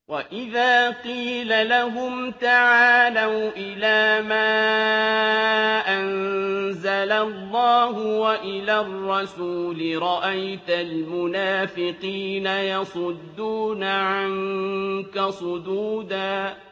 وَإِذَا قِيلَ لَهُمْ تَعَالَوْا إِلَىٰ مَا أَنزَلَ اللَّهُ وَإِلَى الرَّسُولِ رَأَيْتَ الْمُنَافِقِينَ يَصُدُّونَ عَنكَ صُدُودًا